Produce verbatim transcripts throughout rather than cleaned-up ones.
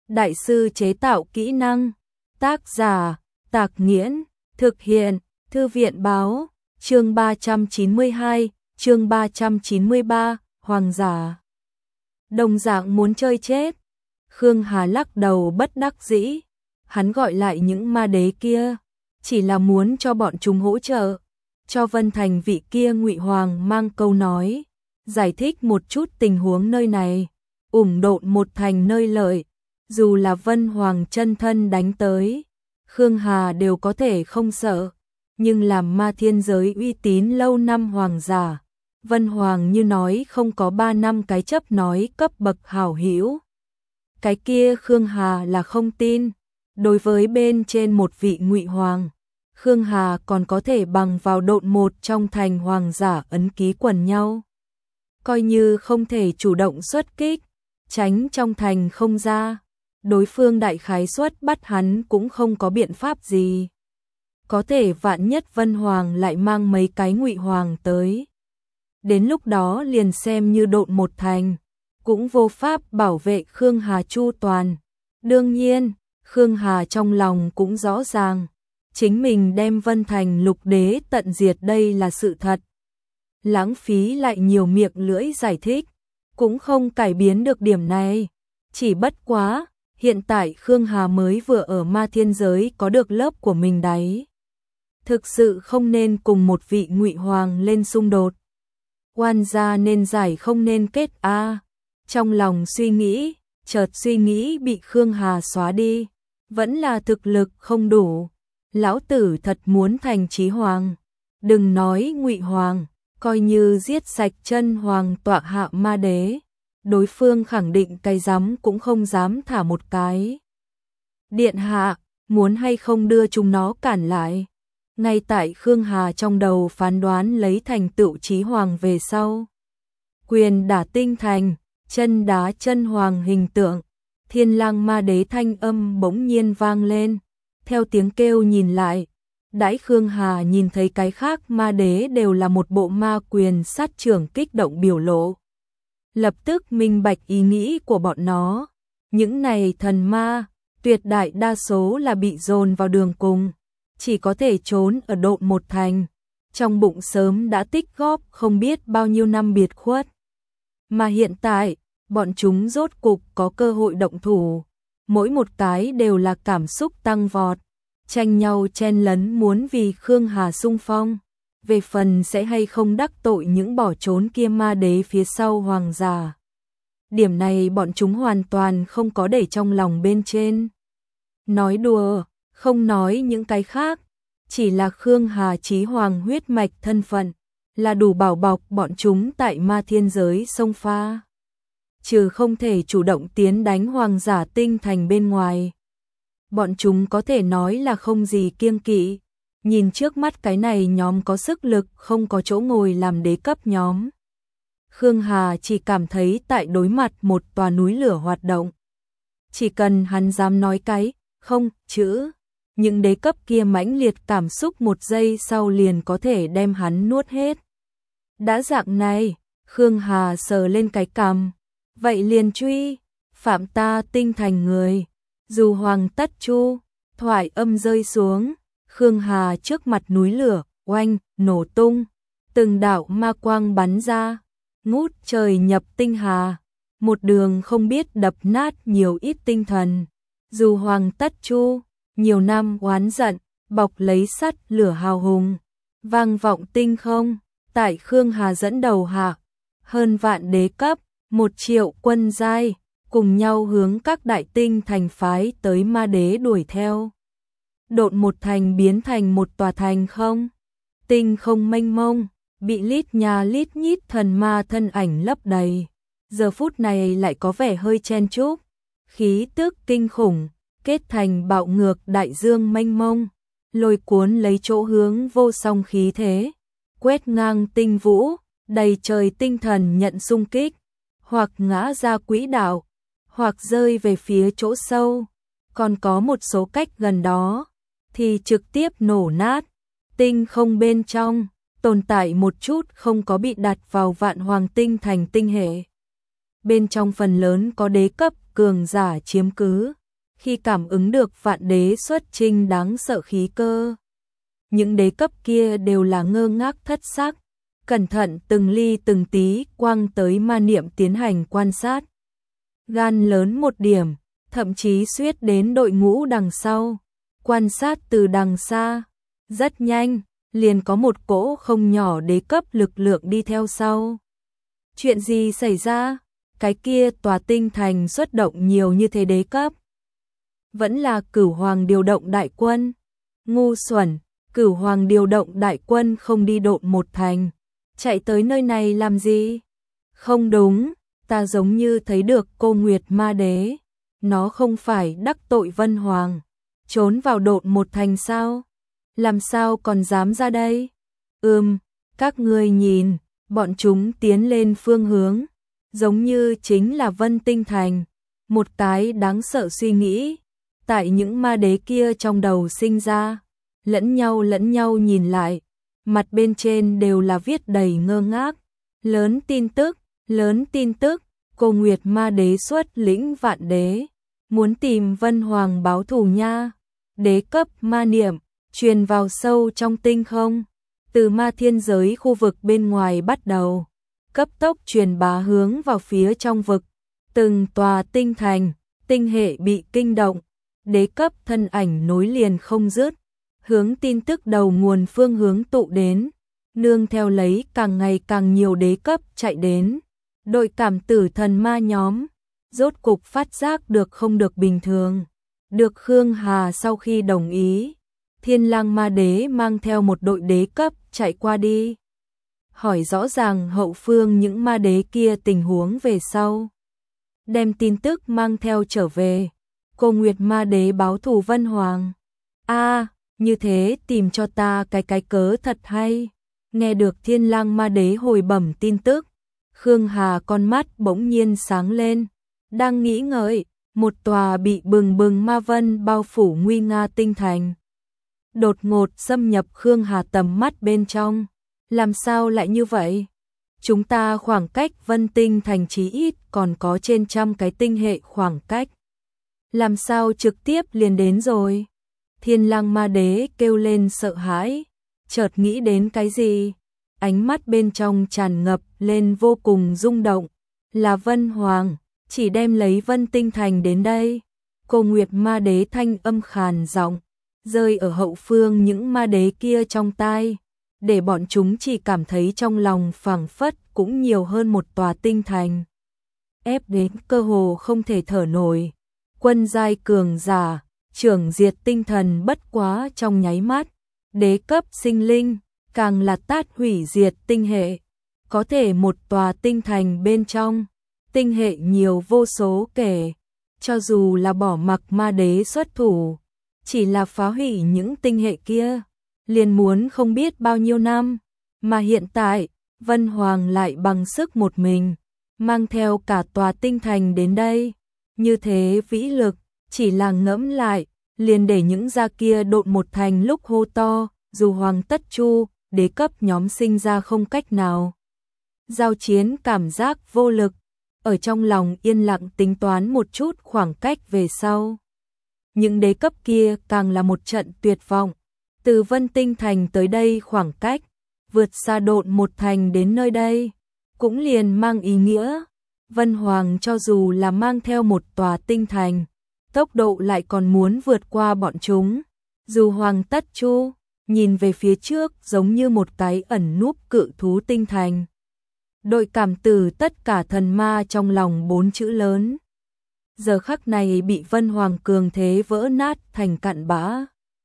đại sư chế tạo kỹ năng. Tác giả, Tạc Nghiễn, thực hiện, Thư viện báo, chương ba trăm chín mươi hai, chương ba trăm chín mươi ba, Hoàng giả. Đồng dạng muốn chơi chết. Khương Hà lắc đầu bất đắc dĩ. Hắn gọi lại những ma đế kia, chỉ là muốn cho bọn chúng hỗ trợ, cho Vân Thành vị kia Ngụy Hoàng mang câu nói, giải thích một chút tình huống nơi này, ủng độn một thành nơi lợi, dù là Vân Hoàng chân thân đánh tới, Khương Hà đều có thể không sợ, nhưng làm ma thiên giới uy tín lâu năm hoàng giả, Vân Hoàng như nói không có ba năm cái chấp nói cấp bậc hảo hữu. Cái kia Khương Hà là không tin. Đối với bên trên một vị Ngụy Hoàng, Khương Hà còn có thể bằng vào độn một trong thành hoàng giả ấn ký quần nhau. Coi như không thể chủ động xuất kích, tránh trong thành không ra, đối phương đại khái suất bắt hắn cũng không có biện pháp gì. Có thể vạn nhất Vân Hoàng lại mang mấy cái Ngụy Hoàng tới. Đến lúc đó liền xem như độn một thành, cũng vô pháp bảo vệ Khương Hà chu toàn. Đương nhiên, Khương Hà trong lòng cũng rõ ràng, chính mình đem Vân Thành lục đế tận diệt đây là sự thật. Lãng phí lại nhiều miệng lưỡi giải thích, cũng không cải biến được điểm này. Chỉ bất quá, hiện tại Khương Hà mới vừa ở ma thiên giới có được lớp của mình đấy. Thực sự không nên cùng một vị Ngụy Hoàng lên xung đột. Oan gia nên giải không nên kết a. À. Trong lòng suy nghĩ, chợt suy nghĩ bị Khương Hà xóa đi. Vẫn là thực lực không đủ. Lão tử thật muốn thành Chí Hoàng. Đừng nói Ngụy Hoàng, coi như giết sạch chân hoàng tọa hạ ma đế. Đối phương khẳng định cái dám cũng không dám thả một cái. Điện hạ, muốn hay không đưa chúng nó cản lại. Ngay tại Khương Hà trong đầu phán đoán lấy thành tựu Chí Hoàng về sau. Quyền đả tinh thành, chân đá chân hoàng hình tượng. Thiên lang ma đế thanh âm bỗng nhiên vang lên, theo tiếng kêu nhìn lại, đãi Khương Hà nhìn thấy cái khác ma đế đều là một bộ ma quyền sát trưởng kích động biểu lộ. Lập tức minh bạch ý nghĩ của bọn nó, những này thần ma, tuyệt đại đa số là bị dồn vào đường cùng, chỉ có thể trốn ở độn một thành, trong bụng sớm đã tích góp không biết bao nhiêu năm biệt khuất. Mà hiện tại, bọn chúng rốt cục có cơ hội động thủ, mỗi một cái đều là cảm xúc tăng vọt, tranh nhau chen lấn muốn vì Khương Hà xung phong, về phần sẽ hay không đắc tội những bỏ trốn kia ma đế phía sau hoàng giả. Điểm này bọn chúng hoàn toàn không có để trong lòng bên trên. Nói đùa, không nói những cái khác, chỉ là Khương Hà Chí Hoàng huyết mạch thân phận, là đủ bảo bọc bọn chúng tại ma thiên giới sông pha. Trừ không thể chủ động tiến đánh hoàng giả tinh thành bên ngoài. Bọn chúng có thể nói là không gì kiêng kỵ. Nhìn trước mắt cái này nhóm có sức lực không có chỗ ngồi làm đế cấp nhóm. Khương Hà chỉ cảm thấy tại đối mặt một tòa núi lửa hoạt động. Chỉ cần hắn dám nói cái, không, chữ. Những đế cấp kia mãnh liệt cảm xúc một giây sau liền có thể đem hắn nuốt hết. Đã dạng này, Khương Hà sờ lên cái cằm. Vậy liền truy, phạm ta tinh thành người. Dù hoàng tất chu, thoại âm rơi xuống, Khương Hà trước mặt núi lửa, oanh, nổ tung. Từng đạo ma quang bắn ra, ngút trời nhập tinh hà. Một đường không biết đập nát nhiều ít tinh thần. Dù hoàng tất chu, nhiều năm oán giận, bọc lấy sắt lửa hào hùng. Vang vọng tinh không, tại Khương Hà dẫn đầu hạ. Hơn vạn đế cấp. Một triệu quân giai, cùng nhau hướng các đại tinh thành phái tới ma đế đuổi theo. Độn một thành biến thành một tòa thành không. Tinh không mênh mông, bị lít nhà lít nhít thần ma thân ảnh lấp đầy. Giờ phút này lại có vẻ hơi chen chúc. Khí tức kinh khủng, kết thành bạo ngược đại dương mênh mông. Lôi cuốn lấy chỗ hướng vô song khí thế. Quét ngang tinh vũ, đầy trời tinh thần nhận xung kích. Hoặc ngã ra quỹ đạo, hoặc rơi về phía chỗ sâu, còn có một số cách gần đó, thì trực tiếp nổ nát. Tinh không bên trong, tồn tại một chút không có bị đặt vào vạn hoàng tinh thành tinh hệ. Bên trong phần lớn có đế cấp cường giả chiếm cứ, khi cảm ứng được vạn đế xuất trinh đáng sợ khí cơ. Những đế cấp kia đều là ngơ ngác thất sắc, cẩn thận từng ly từng tí quăng tới ma niệm tiến hành quan sát. Gan lớn một điểm, thậm chí suýt đến đội ngũ đằng sau, quan sát từ đằng xa. Rất nhanh, liền có một cỗ không nhỏ đế cấp lực lượng đi theo sau. Chuyện gì xảy ra? Cái kia tòa tinh thành xuất động nhiều như thế đế cấp. Vẫn là Cửu Hoàng điều động đại quân. Ngu xuẩn, Cửu Hoàng điều động đại quân không đi độn một thành. Chạy tới nơi này làm gì? Không đúng, ta giống như thấy được cô Nguyệt Ma Đế. Nó không phải đắc tội Vân Hoàng. Trốn vào độn một thành sao? Làm sao còn dám ra đây? Ừm, các ngươi nhìn, bọn chúng tiến lên phương hướng. Giống như chính là Vân Tinh Thành. Một cái đáng sợ suy nghĩ. Tại những ma đế kia trong đầu sinh ra. Lẫn nhau lẫn nhau nhìn lại. Mặt bên trên đều là viết đầy ngơ ngác. Lớn tin tức, lớn tin tức. Cô Nguyệt Ma Đế xuất lĩnh vạn đế. Muốn tìm Vân Hoàng báo thù nha. Đế cấp ma niệm, truyền vào sâu trong tinh không. Từ ma thiên giới khu vực bên ngoài bắt đầu. Cấp tốc truyền bá hướng vào phía trong vực. Từng tòa tinh thành, tinh hệ bị kinh động. Đế cấp thân ảnh nối liền không dứt. Hướng tin tức đầu nguồn phương hướng tụ đến. Nương theo lấy càng ngày càng nhiều đế cấp chạy đến. Đội cảm tử thần ma nhóm. Rốt cục phát giác được không được bình thường. Được Khương Hà sau khi đồng ý. Thiên Lang Ma Đế mang theo một đội đế cấp chạy qua đi. Hỏi rõ ràng hậu phương những ma đế kia tình huống về sau. Đem tin tức mang theo trở về. Cô Nguyệt Ma Đế báo thù Vân Hoàng. A, à, như thế tìm cho ta cái cái cớ thật hay. Nghe được Thiên Lang Ma Đế hồi bẩm tin tức. Khương Hà con mắt bỗng nhiên sáng lên. Đang nghĩ ngợi, một tòa bị bừng bừng ma vân bao phủ nguy nga tinh thành. Đột ngột xâm nhập Khương Hà tầm mắt bên trong. Làm sao lại như vậy? Chúng ta khoảng cách Vân Tinh thành chí ít còn có trên trăm cái tinh hệ khoảng cách. Làm sao trực tiếp liền đến rồi? Thiên Lang Ma Đế kêu lên sợ hãi, chợt nghĩ đến cái gì? Ánh mắt bên trong tràn ngập lên vô cùng rung động. Là Vân Hoàng, chỉ đem lấy Vân Tinh thành đến đây. Cô Nguyệt Ma Đế thanh âm khàn giọng, rơi ở hậu phương những ma đế kia trong tai, để bọn chúng chỉ cảm thấy trong lòng phảng phất cũng nhiều hơn một tòa tinh thành. Ép đến cơ hồ không thể thở nổi. Quân giai cường giả, trưởng diệt tinh thần bất quá trong nháy mắt. Đế cấp sinh linh, càng là tát hủy diệt tinh hệ. Có thể một tòa tinh thành bên trong, tinh hệ nhiều vô số kể. Cho dù là bỏ mặc ma đế xuất thủ, chỉ là phá hủy những tinh hệ kia, liền muốn không biết bao nhiêu năm. Mà hiện tại, Vân Hoàng lại bằng sức một mình, mang theo cả tòa tinh thành đến đây. Như thế vĩ lực, chỉ là ngẫm lại, liền để những gia kia độn một thành lúc hô to, dù Hoàng Tất Chu, đế cấp nhóm sinh ra không cách nào. Giao chiến cảm giác vô lực, ở trong lòng yên lặng tính toán một chút khoảng cách về sau. Những đế cấp kia càng là một trận tuyệt vọng. Từ Vân Tinh thành tới đây khoảng cách, vượt xa độn một thành đến nơi đây, cũng liền mang ý nghĩa. Vân Hoàng cho dù là mang theo một tòa tinh thành, tốc độ lại còn muốn vượt qua bọn chúng. Dù Hoàng Tất Chu, nhìn về phía trước giống như một cái ẩn núp cự thú tinh thành. Đội cảm tử tất cả thần ma trong lòng bốn chữ lớn. Giờ khắc này bị Vân Hoàng cường thế vỡ nát thành cặn bã.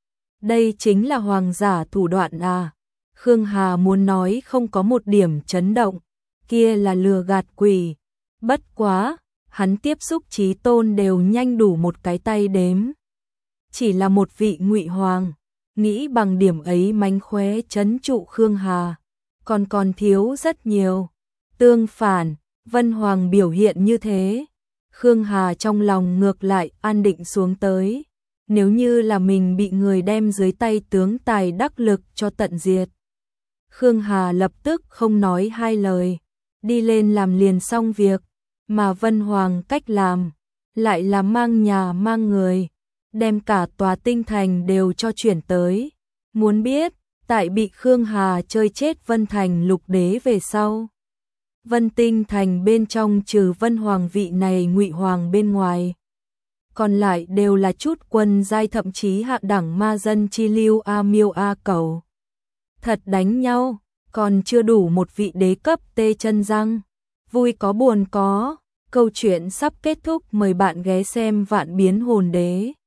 Đây chính là hoàng giả thủ đoạn à? Khương Hà muốn nói không có một điểm chấn động, kia là lừa gạt quỷ. Bất quá, hắn tiếp xúc chí tôn đều nhanh đủ một cái tay đếm. Chỉ là một vị ngụy hoàng, nghĩ bằng điểm ấy mánh khóe trấn trụ Khương Hà, còn còn thiếu rất nhiều. Tương phản, Vân Hoàng biểu hiện như thế, Khương Hà trong lòng ngược lại an định xuống tới. Nếu như là mình bị người đem dưới tay tướng tài đắc lực cho tận diệt, Khương Hà lập tức không nói hai lời, đi lên làm liền xong việc. Mà Vân Hoàng cách làm lại là mang nhà mang người, đem cả tòa tinh thành đều cho chuyển tới. Muốn biết, tại bị Khương Hà chơi chết Vân Thành lục đế về sau, Vân Tinh Thành bên trong trừ Vân Hoàng vị này ngụy hoàng bên ngoài, còn lại đều là chút quân giai thậm chí hạ đẳng ma dân chi lưu a miêu a cầu. Thật đánh nhau, còn chưa đủ một vị đế cấp tê chân răng. Vui có buồn có, câu chuyện sắp kết thúc, mời bạn ghé xem Vạn Biến Hồn Đế.